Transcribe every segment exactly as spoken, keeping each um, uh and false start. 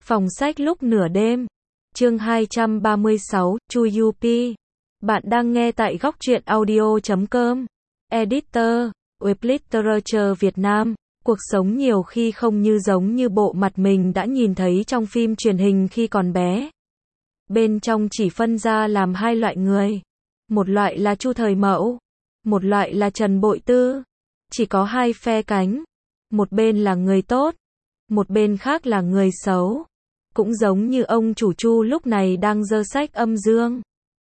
Phòng sách lúc nửa đêm. Chương hai trăm ba mươi sáu, Chu Yupi. Bạn đang nghe tại góc truyện audio chấm com. Editor, Web Literature Việt Nam. Cuộc sống nhiều khi không như giống như bộ mặt mình đã nhìn thấy trong phim truyền hình khi còn bé. Bên trong chỉ phân ra làm hai loại người. Một loại là Chu Thời Mậu, một loại là Trần Bội Tư. Chỉ có hai phe cánh. Một bên là người tốt, một bên khác là người xấu. Cũng giống như ông chủ Chu lúc này đang giơ sách âm dương.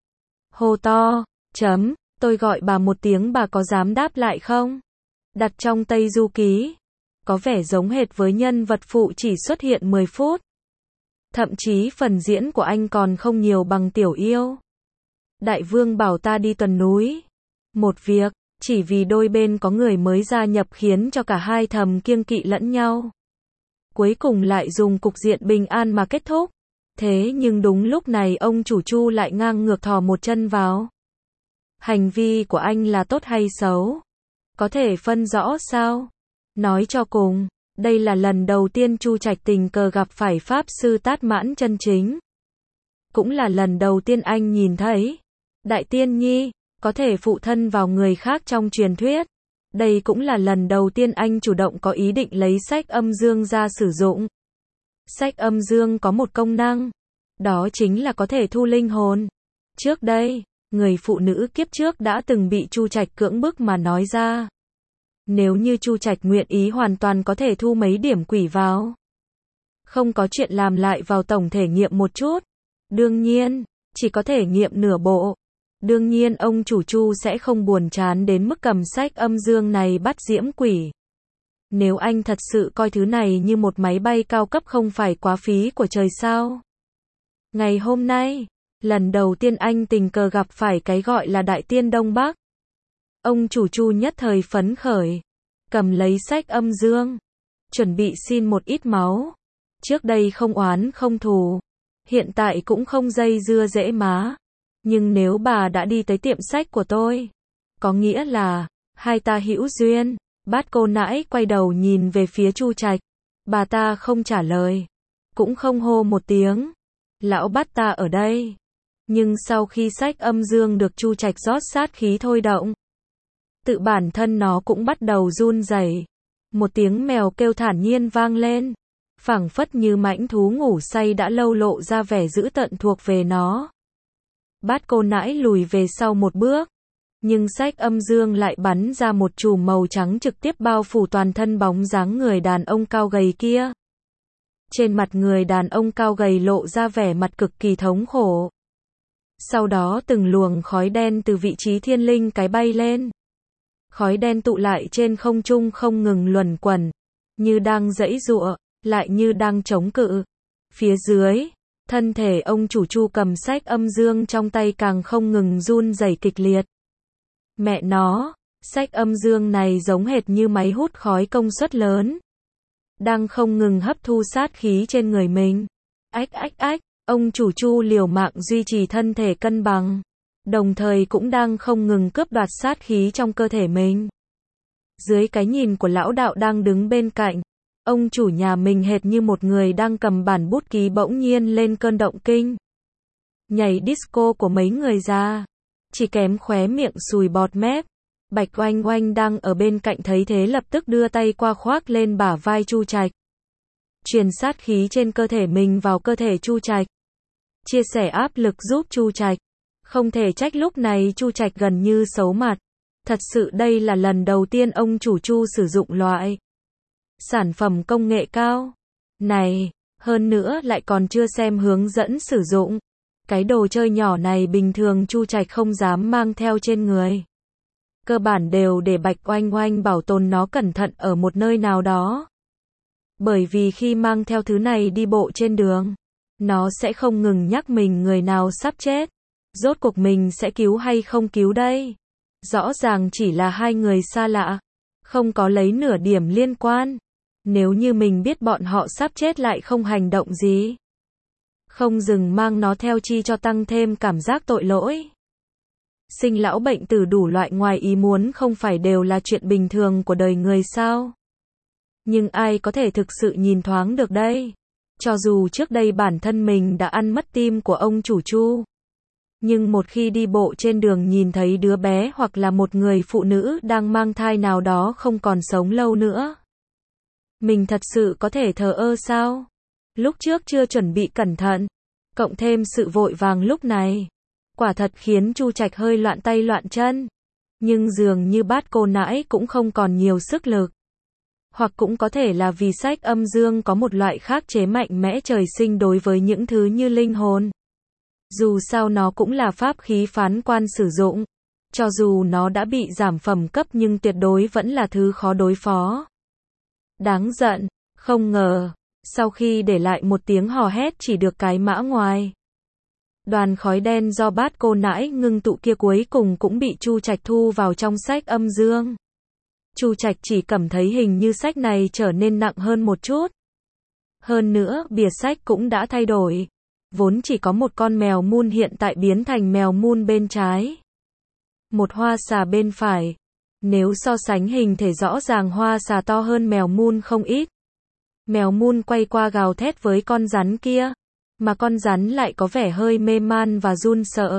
Hô to, chấm, tôi gọi bà một tiếng bà có dám đáp lại không? Đặt trong Tây Du Ký. Có vẻ giống hệt với nhân vật phụ chỉ xuất hiện mười phút. Thậm chí phần diễn của anh còn không nhiều bằng Tiểu Yêu. Đại vương bảo ta đi tuần núi. Một việc, chỉ vì đôi bên có người mới gia nhập khiến cho cả hai thầm kiêng kỵ lẫn nhau. Cuối cùng lại dùng cục diện bình an mà kết thúc. Thế nhưng đúng lúc này ông chủ Chu lại ngang ngược thò một chân vào. Hành vi của anh là tốt hay xấu? Có thể phân rõ sao? Nói cho cùng, đây là lần đầu tiên Chu Trạch tình cờ gặp phải Pháp Sư Tát Mãn chân chính. Cũng là lần đầu tiên anh nhìn thấy Đại Tiên Nhi có thể phụ thân vào người khác trong truyền thuyết. Đây cũng là lần đầu tiên anh chủ động có ý định lấy sách âm dương ra sử dụng. Sách âm dương có một công năng, đó chính là có thể thu linh hồn. Trước đây, người phụ nữ kiếp trước đã từng bị Chu Trạch cưỡng bức mà nói ra. Nếu như Chu Trạch nguyện ý hoàn toàn có thể thu mấy điểm quỷ vào. Không có chuyện làm lại vào tổng thể nghiệm một chút. Đương nhiên, chỉ có thể nghiệm nửa bộ. Đương nhiên ông chủ Chu sẽ không buồn chán đến mức cầm sách âm dương này bắt diễm quỷ. Nếu anh thật sự coi thứ này như một máy bay cao cấp không phải quá phí của trời sao? Ngày hôm nay, lần đầu tiên anh tình cờ gặp phải cái gọi là Đại Tiên Đông Bắc. Ông chủ Chu nhất thời phấn khởi, cầm lấy sách âm dương, chuẩn bị xin một ít máu. Trước đây không oán không thù, hiện tại cũng không dây dưa dễ má. Nhưng nếu bà đã đi tới tiệm sách của tôi, có nghĩa là hai ta hữu duyên. Bát cô nãi quay đầu nhìn về phía Chu Trạch. Bà ta không trả lời, cũng không hô một tiếng. Lão Bát ta ở đây. Nhưng sau khi sách âm dương được Chu Trạch rót sát khí thôi động, tự bản thân nó cũng bắt đầu run rẩy. Một tiếng mèo kêu thản nhiên vang lên, phảng phất như mãnh thú ngủ say đã lâu lộ ra vẻ dữ tợn thuộc về nó. Bát cô nãi lùi về sau một bước, nhưng sách âm dương lại bắn ra một chùm màu trắng trực tiếp bao phủ toàn thân bóng dáng người đàn ông cao gầy kia. Trên mặt người đàn ông cao gầy lộ ra vẻ mặt cực kỳ thống khổ. Sau đó từng luồng khói đen từ vị trí thiên linh cái bay lên. Khói đen tụ lại trên không trung không ngừng luẩn quẩn, như đang giãy giụa, lại như đang chống cự. Phía dưới, thân thể ông chủ Chu cầm sách âm dương trong tay càng không ngừng run rẩy kịch liệt. Mẹ nó, sách âm dương này giống hệt như máy hút khói công suất lớn, đang không ngừng hấp thu sát khí trên người mình. Ách ách ách, ông chủ Chu liều mạng duy trì thân thể cân bằng, đồng thời cũng đang không ngừng cướp đoạt sát khí trong cơ thể mình. Dưới cái nhìn của lão đạo đang đứng bên cạnh, ông chủ nhà mình hệt như một người đang cầm bản bút ký bỗng nhiên lên cơn động kinh. Nhảy disco của mấy người ra, chỉ kém khóe miệng sùi bọt mép. Bạch Oanh Oanh đang ở bên cạnh thấy thế lập tức đưa tay qua khoác lên bả vai Chu Trạch, truyền sát khí trên cơ thể mình vào cơ thể Chu Trạch, chia sẻ áp lực giúp Chu Trạch. Không thể trách lúc này Chu Trạch gần như xấu mặt. Thật sự đây là lần đầu tiên ông chủ Chu sử dụng loại sản phẩm công nghệ cao này, hơn nữa lại còn chưa xem hướng dẫn sử dụng. Cái đồ chơi nhỏ này bình thường Chu Trạch không dám mang theo trên người. Cơ bản đều để Bạch Oanh Oanh bảo tồn nó cẩn thận ở một nơi nào đó. Bởi vì khi mang theo thứ này đi bộ trên đường, nó sẽ không ngừng nhắc mình người nào sắp chết. Rốt cuộc mình sẽ cứu hay không cứu đây? Rõ ràng chỉ là hai người xa lạ, không có lấy nửa điểm liên quan. Nếu như mình biết bọn họ sắp chết lại không hành động gì, không dừng mang nó theo chi cho tăng thêm cảm giác tội lỗi. Sinh lão bệnh tử đủ loại ngoài ý muốn không phải đều là chuyện bình thường của đời người sao? Nhưng ai có thể thực sự nhìn thoáng được đây? Cho dù trước đây bản thân mình đã ăn mất tim của ông chủ Chu, nhưng một khi đi bộ trên đường nhìn thấy đứa bé hoặc là một người phụ nữ đang mang thai nào đó không còn sống lâu nữa, mình thật sự có thể thờ ơ sao? Lúc trước chưa chuẩn bị cẩn thận, cộng thêm sự vội vàng lúc này, quả thật khiến Chu Trạch hơi loạn tay loạn chân. Nhưng dường như bát cô nãi cũng không còn nhiều sức lực. Hoặc cũng có thể là vì sách âm dương có một loại khắc chế mạnh mẽ trời sinh đối với những thứ như linh hồn. Dù sao nó cũng là pháp khí phán quan sử dụng. Cho dù nó đã bị giảm phẩm cấp nhưng tuyệt đối vẫn là thứ khó đối phó. Đáng giận, không ngờ, sau khi để lại một tiếng hò hét chỉ được cái mã ngoài. Đoàn khói đen do bát cô nãi ngưng tụ kia cuối cùng cũng bị Chu Trạch thu vào trong sách âm dương. Chu Trạch chỉ cảm thấy hình như sách này trở nên nặng hơn một chút. Hơn nữa, bìa sách cũng đã thay đổi. Vốn chỉ có một con mèo mun hiện tại biến thành mèo mun bên trái. Một hoa xà bên phải. Nếu so sánh hình thể rõ ràng hoa xà to hơn mèo mun không ít. Mèo mun quay qua gào thét với con rắn kia. Mà con rắn lại có vẻ hơi mê man và run sợ.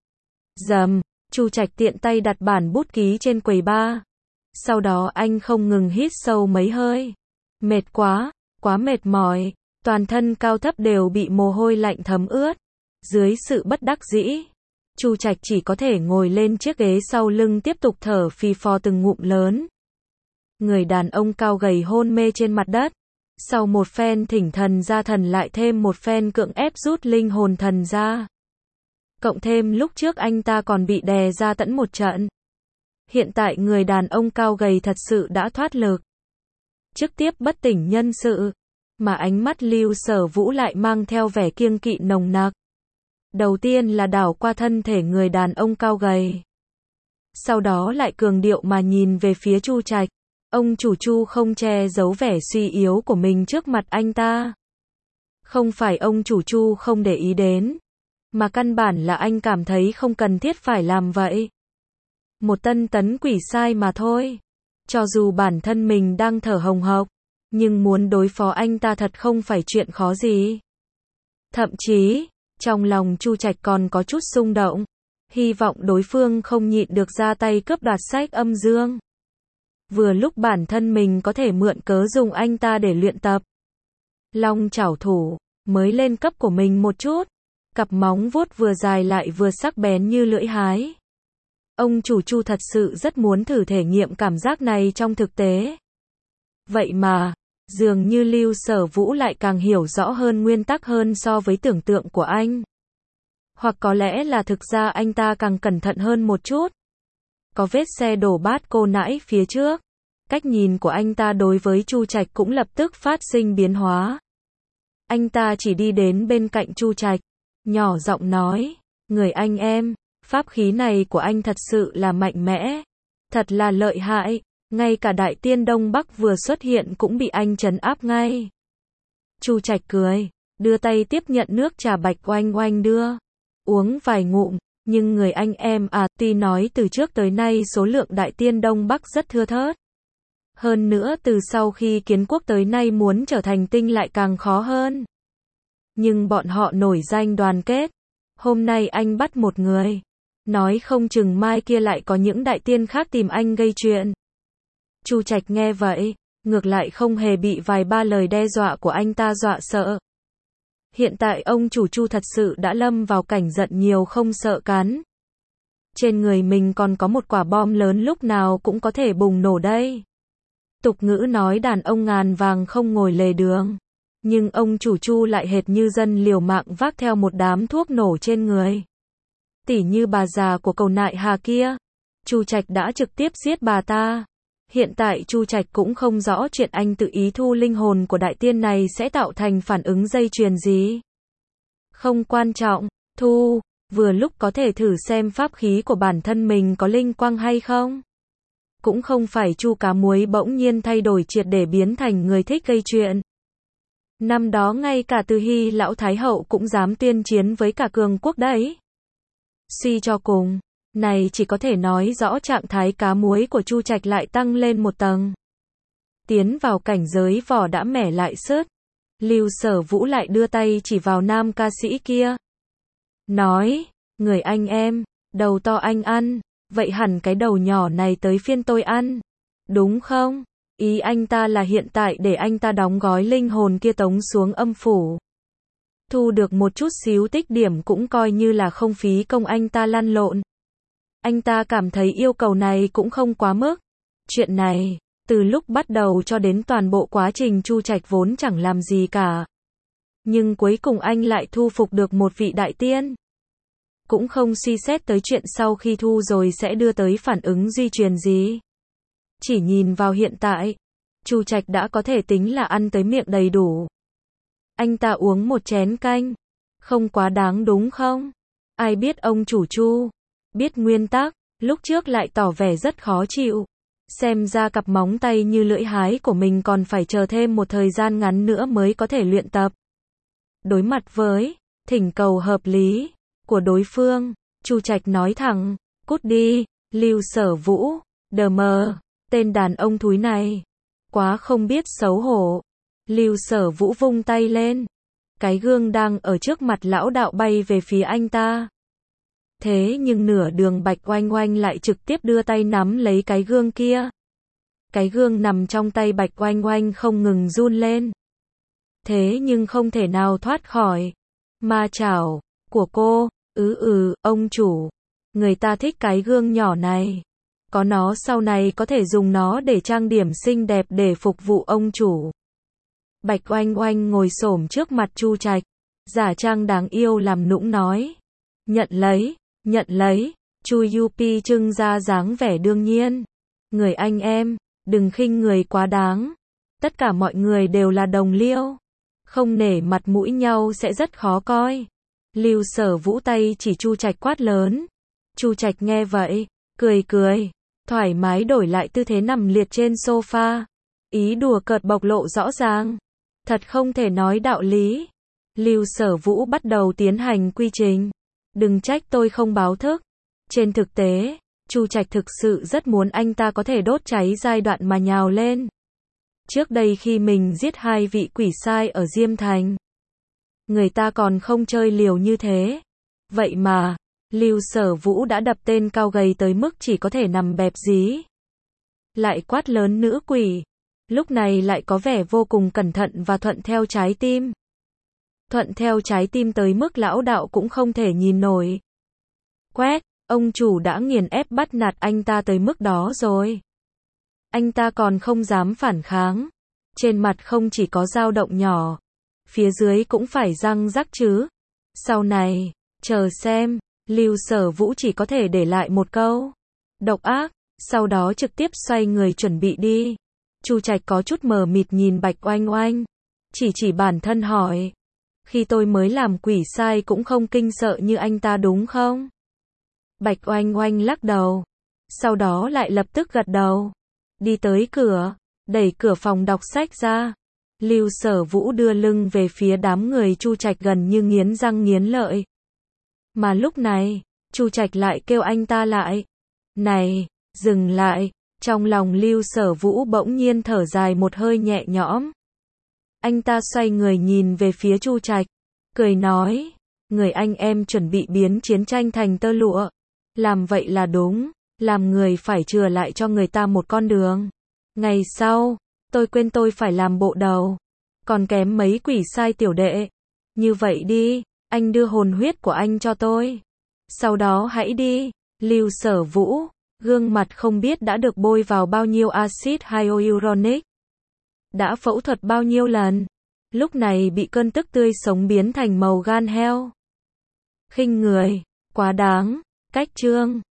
Dầm, Chu Trạch tiện tay đặt bản bút ký trên quầy bar. Sau đó anh không ngừng hít sâu mấy hơi. Mệt quá, quá mệt mỏi, toàn thân cao thấp đều bị mồ hôi lạnh thấm ướt. Dưới sự bất đắc dĩ, Chu Trạch chỉ có thể ngồi lên chiếc ghế sau lưng tiếp tục thở phì phò từng ngụm lớn. Người đàn ông cao gầy hôn mê trên mặt đất. Sau một phen thỉnh thần ra thần lại thêm một phen cưỡng ép rút linh hồn thần ra. Cộng thêm lúc trước anh ta còn bị đè ra tẫn một trận. Hiện tại người đàn ông cao gầy thật sự đã thoát lực. Trước tiếp bất tỉnh nhân sự, mà ánh mắt Lưu Sở Vũ lại mang theo vẻ kiêng kỵ nồng nặc. Đầu tiên là đảo qua thân thể người đàn ông cao gầy. Sau đó lại cường điệu mà nhìn về phía Chu Trạch. Ông chủ Chu không che giấu vẻ suy yếu của mình trước mặt anh ta. Không phải ông chủ Chu không để ý đến, mà căn bản là anh cảm thấy không cần thiết phải làm vậy. Một tân tấn quỷ sai mà thôi. Cho dù bản thân mình đang thở hồng hộc, nhưng muốn đối phó anh ta thật không phải chuyện khó gì. Thậm chí, trong lòng Chu Trạch còn có chút xung động, hy vọng đối phương không nhịn được ra tay cướp đoạt sách âm dương. Vừa lúc bản thân mình có thể mượn cớ dùng anh ta để luyện tập. Long chảo thủ, mới lên cấp của mình một chút. Cặp móng vuốt vừa dài lại vừa sắc bén như lưỡi hái. Ông chủ Chu thật sự rất muốn thử thể nghiệm cảm giác này trong thực tế. Vậy mà, dường như Lưu Sở Vũ lại càng hiểu rõ hơn nguyên tắc hơn so với tưởng tượng của anh. Hoặc có lẽ là thực ra anh ta càng cẩn thận hơn một chút. Có vết xe đổ bát cô nãi phía trước. Cách nhìn của anh ta đối với Chu Trạch cũng lập tức phát sinh biến hóa. Anh ta chỉ đi đến bên cạnh Chu Trạch, nhỏ giọng nói, người anh em, pháp khí này của anh thật sự là mạnh mẽ, thật là lợi hại, ngay cả đại tiên Đông Bắc vừa xuất hiện cũng bị anh trấn áp ngay. Chu Trạch cười, đưa tay tiếp nhận nước trà bạch oanh oanh đưa, uống vài ngụm. Nhưng người anh em à, tuy nói từ trước tới nay số lượng đại tiên Đông Bắc rất thưa thớt. Hơn nữa từ sau khi kiến quốc tới nay muốn trở thành tinh lại càng khó hơn. Nhưng bọn họ nổi danh đoàn kết. Hôm nay anh bắt một người. Nói không chừng mai kia lại có những đại tiên khác tìm anh gây chuyện. Chu Trạch nghe vậy, ngược lại không hề bị vài ba lời đe dọa của anh ta dọa sợ. Hiện tại ông chủ Chu thật sự đã lâm vào cảnh giận nhiều không sợ cắn. Trên người mình còn có một quả bom lớn lúc nào cũng có thể bùng nổ đây. Tục ngữ nói đàn ông ngàn vàng không ngồi lề đường. Nhưng ông chủ Chu lại hệt như dân liều mạng vác theo một đám thuốc nổ trên người. Tỉ như bà già của cầu nại Hà kia. Chu Trạch đã trực tiếp giết bà ta. Hiện tại Chu Trạch cũng không rõ chuyện anh tự ý thu linh hồn của đại tiên này sẽ tạo thành phản ứng dây chuyền gì. Không quan trọng, thu, vừa lúc có thể thử xem pháp khí của bản thân mình có linh quang hay không. Cũng không phải Chu cá muối bỗng nhiên thay đổi triệt để biến thành người thích gây chuyện. Năm đó ngay cả Từ Hy lão thái hậu cũng dám tuyên chiến với cả cường quốc đấy. Suy cho cùng, này chỉ có thể nói rõ trạng thái cá muối của Chu Trạch lại tăng lên một tầng. Tiến vào cảnh giới vỏ đã mẻ lại sứt. Lưu Sở Vũ lại đưa tay chỉ vào nam ca sĩ kia. Nói, người anh em, đầu to anh ăn, vậy hẳn cái đầu nhỏ này tới phiên tôi ăn. Đúng không? Ý anh ta là hiện tại để anh ta đóng gói linh hồn kia tống xuống âm phủ. Thu được một chút xíu tích điểm cũng coi như là không phí công anh ta lăn lộn. Anh ta cảm thấy yêu cầu này cũng không quá mức. Chuyện này, từ lúc bắt đầu cho đến toàn bộ quá trình Chu Trạch vốn chẳng làm gì cả. Nhưng cuối cùng anh lại thu phục được một vị đại tiên. Cũng không suy xét tới chuyện sau khi thu rồi sẽ đưa tới phản ứng di truyền gì. Chỉ nhìn vào hiện tại, Chu Trạch đã có thể tính là ăn tới miệng đầy đủ. Anh ta uống một chén canh, không quá đáng đúng không? Ai biết ông chủ Chu, biết nguyên tắc, lúc trước lại tỏ vẻ rất khó chịu. Xem ra cặp móng tay như lưỡi hái của mình còn phải chờ thêm một thời gian ngắn nữa mới có thể luyện tập. Đối mặt với thỉnh cầu hợp lý của đối phương, Chu Trạch nói thẳng, cút đi, Lưu Sở Vũ, đờ mờ, tên đàn ông thúi này, quá không biết xấu hổ. Lưu Sở Vũ vung tay lên, cái gương đang ở trước mặt lão đạo bay về phía anh ta. Thế nhưng nửa đường Bạch Oanh Oanh lại trực tiếp đưa tay nắm lấy cái gương kia. Cái gương nằm trong tay Bạch Oanh Oanh không ngừng run lên. Thế nhưng không thể nào thoát khỏi ma chảo của cô. Ừ ừ, ông chủ, người ta thích cái gương nhỏ này. Có nó sau này có thể dùng nó để trang điểm xinh đẹp để phục vụ ông chủ. Bạch Oanh Oanh ngồi xổm trước mặt Chu Trạch, giả trang đáng yêu làm nũng nói. Nhận lấy, nhận lấy, Chu Yupi trưng ra dáng vẻ đương nhiên. Người anh em, đừng khinh người quá đáng. Tất cả mọi người đều là đồng liêu. Không nể mặt mũi nhau sẽ rất khó coi. Lưu Sở Vũ tay chỉ Chu Trạch quát lớn. Chu Trạch nghe vậy, cười cười, thoải mái đổi lại tư thế nằm liệt trên sofa. Ý đùa cợt bộc lộ rõ ràng. Thật không thể nói đạo lý. Lưu Sở Vũ bắt đầu tiến hành quy trình. Đừng trách tôi không báo thức. Trên thực tế, Chu Trạch thực sự rất muốn anh ta có thể đốt cháy giai đoạn mà nhào lên. Trước đây khi mình giết hai vị quỷ sai ở Diêm Thành, người ta còn không chơi liều như thế. Vậy mà, Lưu Sở Vũ đã đập tên cao gầy tới mức chỉ có thể nằm bẹp dí. Lại quát lớn nữ quỷ. Lúc này lại có vẻ vô cùng cẩn thận và thuận theo trái tim. Thuận theo trái tim tới mức lão đạo cũng không thể nhìn nổi. Quét, ông chủ đã nghiền ép bắt nạt anh ta tới mức đó rồi. Anh ta còn không dám phản kháng. Trên mặt không chỉ có dao động nhỏ, phía dưới cũng phải răng rắc chứ. Sau này, chờ xem, Lưu Sở Vũ chỉ có thể để lại một câu độc ác, sau đó trực tiếp xoay người chuẩn bị đi. Chu Trạch có chút mờ mịt nhìn Bạch Oanh Oanh, chỉ chỉ bản thân hỏi, khi tôi mới làm quỷ sai cũng không kinh sợ như anh ta đúng không? Bạch Oanh Oanh lắc đầu, sau đó lại lập tức gật đầu, đi tới cửa, đẩy cửa phòng đọc sách ra. Lưu Sở Vũ đưa lưng về phía đám người Chu Trạch gần như nghiến răng nghiến lợi. Mà lúc này, Chu Trạch lại kêu anh ta lại. Này, dừng lại. Trong lòng Lưu Sở Vũ bỗng nhiên thở dài một hơi nhẹ nhõm. Anh ta xoay người nhìn về phía Chu Trạch, cười nói, người anh em chuẩn bị biến chiến tranh thành tơ lụa. Làm vậy là đúng, làm người phải chừa lại cho người ta một con đường. Ngày sau, tôi quên tôi phải làm bộ đầu, còn kém mấy quỷ sai tiểu đệ. Như vậy đi, anh đưa hồn huyết của anh cho tôi. Sau đó hãy đi. Lưu Sở Vũ, gương mặt không biết đã được bôi vào bao nhiêu axit hyaluronic, đã phẫu thuật bao nhiêu lần, lúc này bị cơn tức tươi sống biến thành màu gan heo. Khinh người, quá đáng, cách chương.